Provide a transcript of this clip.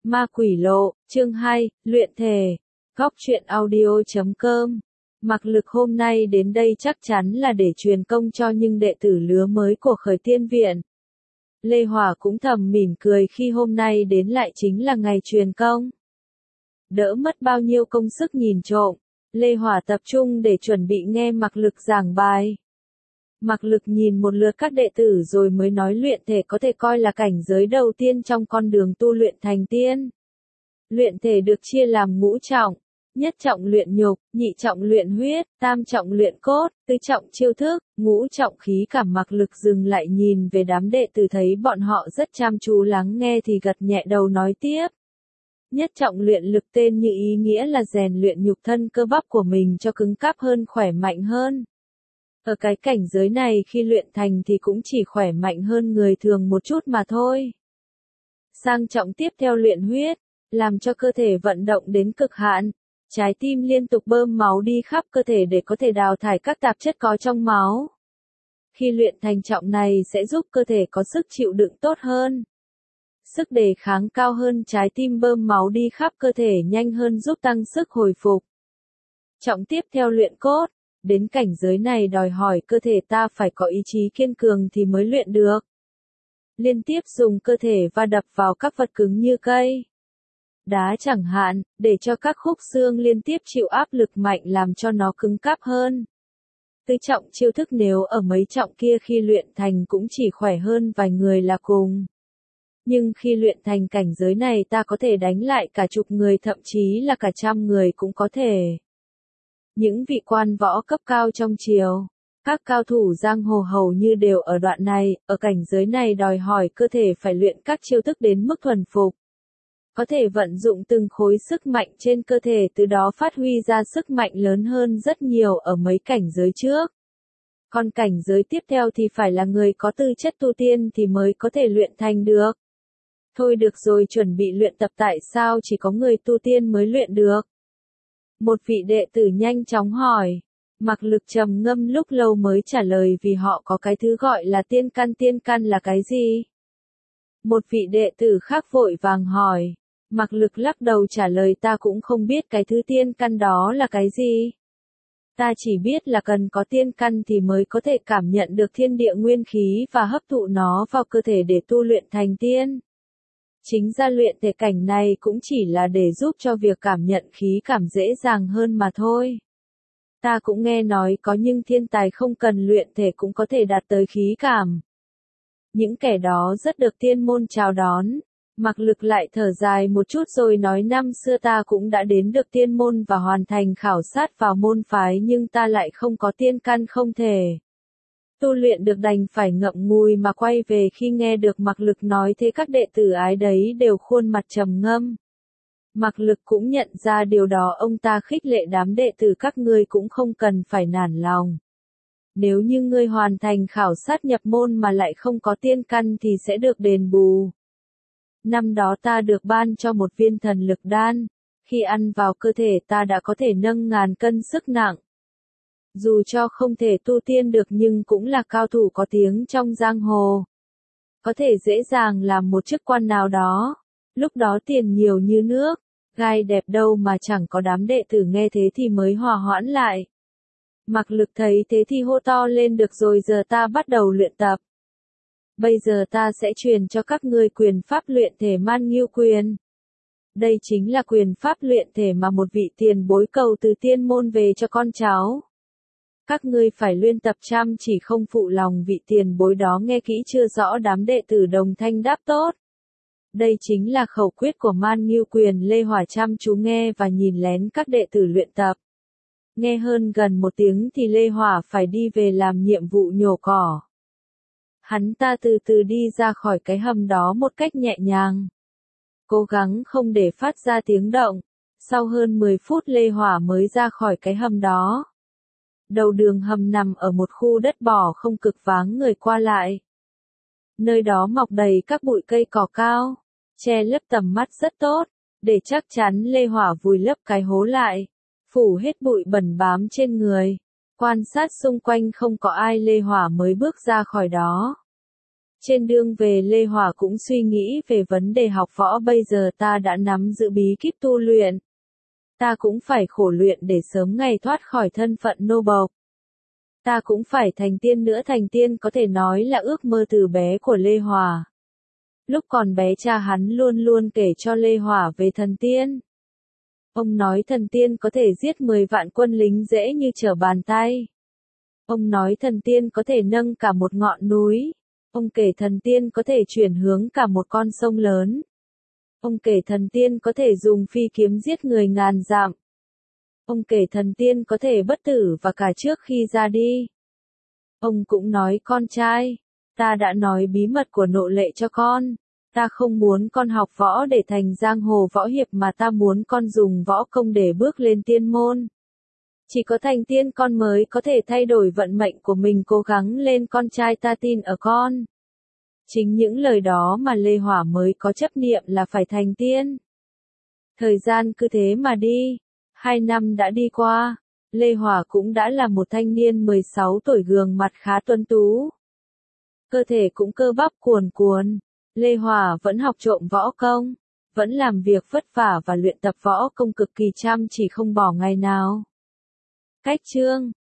Ma Quỷ Lộ, chương 2, luyện thể. Góc truyện audio.com. Mạc Lực hôm nay đến đây chắc chắn là để truyền công cho những đệ tử lứa mới của Khởi Tiên Viện. Lê Hòa cũng thầm mỉm cười khi hôm nay đến lại chính là ngày truyền công. Đỡ mất bao nhiêu công sức nhìn trộm, Lê Hòa tập trung để chuẩn bị nghe Mạc Lực giảng bài. Mạc Lực nhìn một lượt các đệ tử rồi mới nói luyện thể có thể coi là cảnh giới đầu tiên trong con đường tu luyện thành tiên. Luyện thể được chia làm ngũ trọng, nhất trọng luyện nhục, nhị trọng luyện huyết, tam trọng luyện cốt, tứ trọng chiêu thức, ngũ trọng khí cảm. Mạc Lực dừng lại nhìn về đám đệ tử thấy bọn họ rất chăm chú lắng nghe thì gật nhẹ đầu nói tiếp. Nhất trọng luyện lực tên như ý nghĩa là rèn luyện nhục thân cơ bắp của mình cho cứng cáp hơn, khỏe mạnh hơn. Ở cái cảnh giới này khi luyện thành thì cũng chỉ khỏe mạnh hơn người thường một chút mà thôi. Sang trọng tiếp theo luyện huyết, làm cho cơ thể vận động đến cực hạn, trái tim liên tục bơm máu đi khắp cơ thể để có thể đào thải các tạp chất có trong máu. Khi luyện thành trọng này sẽ giúp cơ thể có sức chịu đựng tốt hơn, sức đề kháng cao hơn, trái tim bơm máu đi khắp cơ thể nhanh hơn giúp tăng sức hồi phục. Trọng tiếp theo luyện cốt. Đến cảnh giới này đòi hỏi cơ thể ta phải có ý chí kiên cường thì mới luyện được. Liên tiếp dùng cơ thể va đập vào các vật cứng như cây, đá chẳng hạn, để cho các khúc xương liên tiếp chịu áp lực mạnh làm cho nó cứng cáp hơn. Tứ trọng chiêu thức nếu ở mấy trọng kia khi luyện thành cũng chỉ khỏe hơn vài người là cùng. Nhưng khi luyện thành cảnh giới này ta có thể đánh lại cả chục người, thậm chí là cả trăm người cũng có thể. Những vị quan võ cấp cao trong triều, các cao thủ giang hồ hầu như đều ở đoạn này, ở cảnh giới này đòi hỏi cơ thể phải luyện các chiêu thức đến mức thuần phục. Có thể vận dụng từng khối sức mạnh trên cơ thể, từ đó phát huy ra sức mạnh lớn hơn rất nhiều ở mấy cảnh giới trước. Còn cảnh giới tiếp theo thì phải là người có tư chất tu tiên thì mới có thể luyện thành được. Thôi được rồi, chuẩn bị luyện tập, tại sao chỉ có người tu tiên mới luyện được? Một vị đệ tử nhanh chóng hỏi. Mạc Lực trầm ngâm lúc lâu mới trả lời, vì họ có cái thứ gọi là tiên căn. Tiên căn là cái gì? Một vị đệ tử khác vội vàng hỏi. Mạc Lực lắc đầu trả lời, ta cũng không biết cái thứ tiên căn đó là cái gì. Ta chỉ biết là cần có tiên căn thì mới có thể cảm nhận được thiên địa nguyên khí và hấp thụ nó vào cơ thể để tu luyện thành tiên. Chính ra luyện thể cảnh này cũng chỉ là để giúp cho việc cảm nhận khí cảm dễ dàng hơn mà thôi. Ta cũng nghe nói có những thiên tài không cần luyện thể cũng có thể đạt tới khí cảm. Những kẻ đó rất được tiên môn chào đón. Mạc Lực lại thở dài một chút rồi nói, năm xưa ta cũng đã đến được tiên môn và hoàn thành khảo sát vào môn phái, nhưng ta lại không có tiên căn, không thể tu luyện được, đành phải ngậm ngùi mà quay về. Khi nghe được Mạc Lực nói thế các đệ tử ái đấy đều khuôn mặt trầm ngâm. Mạc Lực cũng nhận ra điều đó, ông ta khích lệ đám đệ tử, các ngươi cũng không cần phải nản lòng. Nếu như ngươi hoàn thành khảo sát nhập môn mà lại không có tiên căn thì sẽ được đền bù. Năm đó ta được ban cho một viên thần lực đan, khi ăn vào cơ thể ta đã có thể nâng ngàn cân sức nặng. Dù cho không thể tu tiên được nhưng cũng là cao thủ có tiếng trong giang hồ. Có thể dễ dàng làm một chức quan nào đó. Lúc đó tiền nhiều như nước, gai đẹp đâu mà chẳng có. Đám đệ tử nghe thế thì mới hòa hoãn lại. Mạc Lực thấy thế thì hô to lên, được rồi, giờ ta bắt đầu luyện tập. Bây giờ ta sẽ truyền cho các ngươi quyền pháp luyện thể Man Ngưu Quyền. Đây chính là quyền pháp luyện thể mà một vị tiền bối cầu từ tiên môn về cho con cháu. Các ngươi phải luyện tập chăm chỉ không phụ lòng. Vị tiền bối đó nghe kỹ chưa rõ? Đám đệ tử đồng thanh đáp tốt. Đây chính là khẩu quyết của Man Ngưu Quyền. Lê Hòa chăm chú nghe và nhìn lén các đệ tử luyện tập. Nghe hơn gần một tiếng thì Lê Hòa phải đi về làm nhiệm vụ nhổ cỏ. Hắn ta từ từ đi ra khỏi cái hầm đó một cách nhẹ nhàng, cố gắng không để phát ra tiếng động. Sau hơn 10 phút Lê Hòa mới ra khỏi cái hầm đó. Đầu đường hầm nằm ở một khu đất bỏ không, cực vắng người qua lại. Nơi đó mọc đầy các bụi cây cỏ cao, che lấp tầm mắt rất tốt. Để chắc chắn Lê Hòa vùi lấp cái hố lại, phủ hết bụi bẩn bám trên người. Quan sát xung quanh không có ai, Lê Hòa mới bước ra khỏi đó. Trên đường về Lê Hòa cũng suy nghĩ về vấn đề học võ, bây giờ ta đã nắm giữ bí kíp tu luyện. Ta cũng phải khổ luyện để sớm ngày thoát khỏi thân phận nô bộc. Ta cũng phải thành tiên nữa, thành tiên có thể nói là ước mơ từ bé của Lê Hòa. Lúc còn bé cha hắn luôn luôn kể cho Lê Hòa về thần tiên. Ông nói thần tiên có thể giết 10 vạn quân lính dễ như trở bàn tay. Ông nói thần tiên có thể nâng cả một ngọn núi. Ông kể thần tiên có thể chuyển hướng cả một con sông lớn. Ông kể thần tiên có thể dùng phi kiếm giết người ngàn dặm. Ông kể thần tiên có thể bất tử và cả trước khi ra đi. Ông cũng nói con trai, ta đã nói bí mật của nộ lệ cho con. Ta không muốn con học võ để thành giang hồ võ hiệp mà ta muốn con dùng võ công để bước lên tiên môn. Chỉ có thành tiên con mới có thể thay đổi vận mệnh của mình, cố gắng lên con trai, ta tin ở con. Chính những lời đó mà Lê Hòa mới có chấp niệm là phải thành tiên. Thời gian cứ thế mà đi. 2 năm đã đi qua. Lê Hòa cũng đã là một thanh niên 16 tuổi, gương mặt khá tuấn tú. Cơ thể cũng cơ bắp cuồn cuộn. Lê Hòa vẫn học trộm võ công, vẫn làm việc vất vả và luyện tập võ công cực kỳ chăm chỉ, không bỏ ngày nào. Cách chương